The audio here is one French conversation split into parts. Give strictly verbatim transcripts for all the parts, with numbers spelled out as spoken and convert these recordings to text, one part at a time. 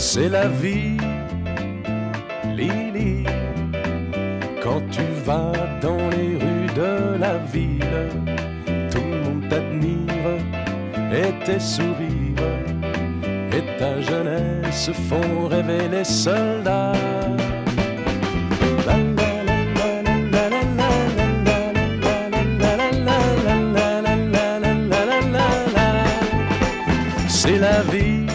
C'est la vie, Lily. Quand tu vas dans les rues de la ville, tout le monde t'admire et tes sourires et ta jeunesse font rêver les soldats. C'est la vie,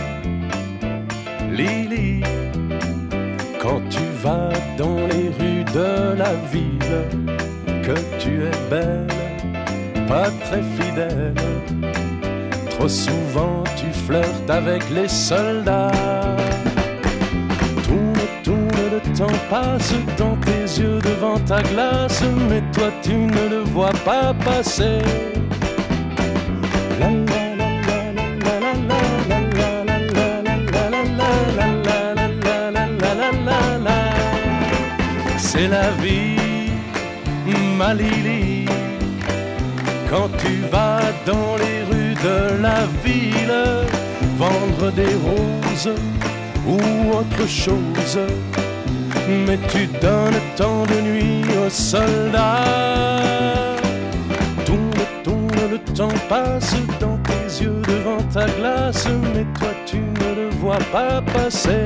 Lily. Quand tu vas dans les rues de la ville, que tu es belle, pas très fidèle. Trop souvent tu flirtes avec les soldats. Tourne, tourne, le temps passe dans tes yeux devant ta glace, mais toi tu ne le vois pas passer. La, la, c'est la vie, ma Lily. Quand tu vas dans les rues de la ville, vendre des roses ou autre chose, mais tu donnes tant de nuit aux soldats. Tourne, tourne, le temps passe dans tes yeux devant ta glace, mais toi tu ne le vois pas passer.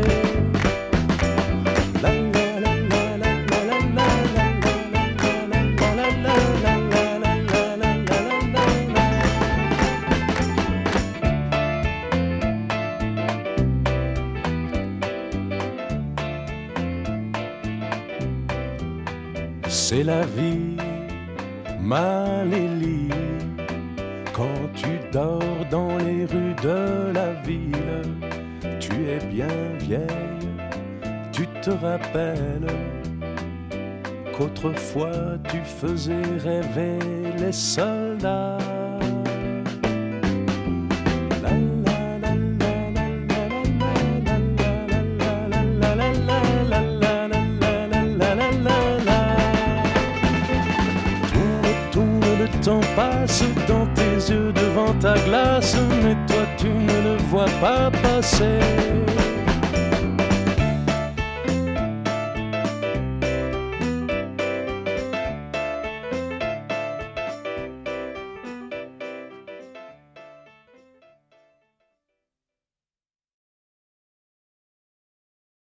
C'est la vie, ma Lily. Quand tu dors dans les rues de la ville, tu es bien vieille, tu te rappelles qu'autrefois tu faisais rêver les soldats. Le temps passe dans tes yeux devant ta glace, mais toi tu ne le vois pas passer.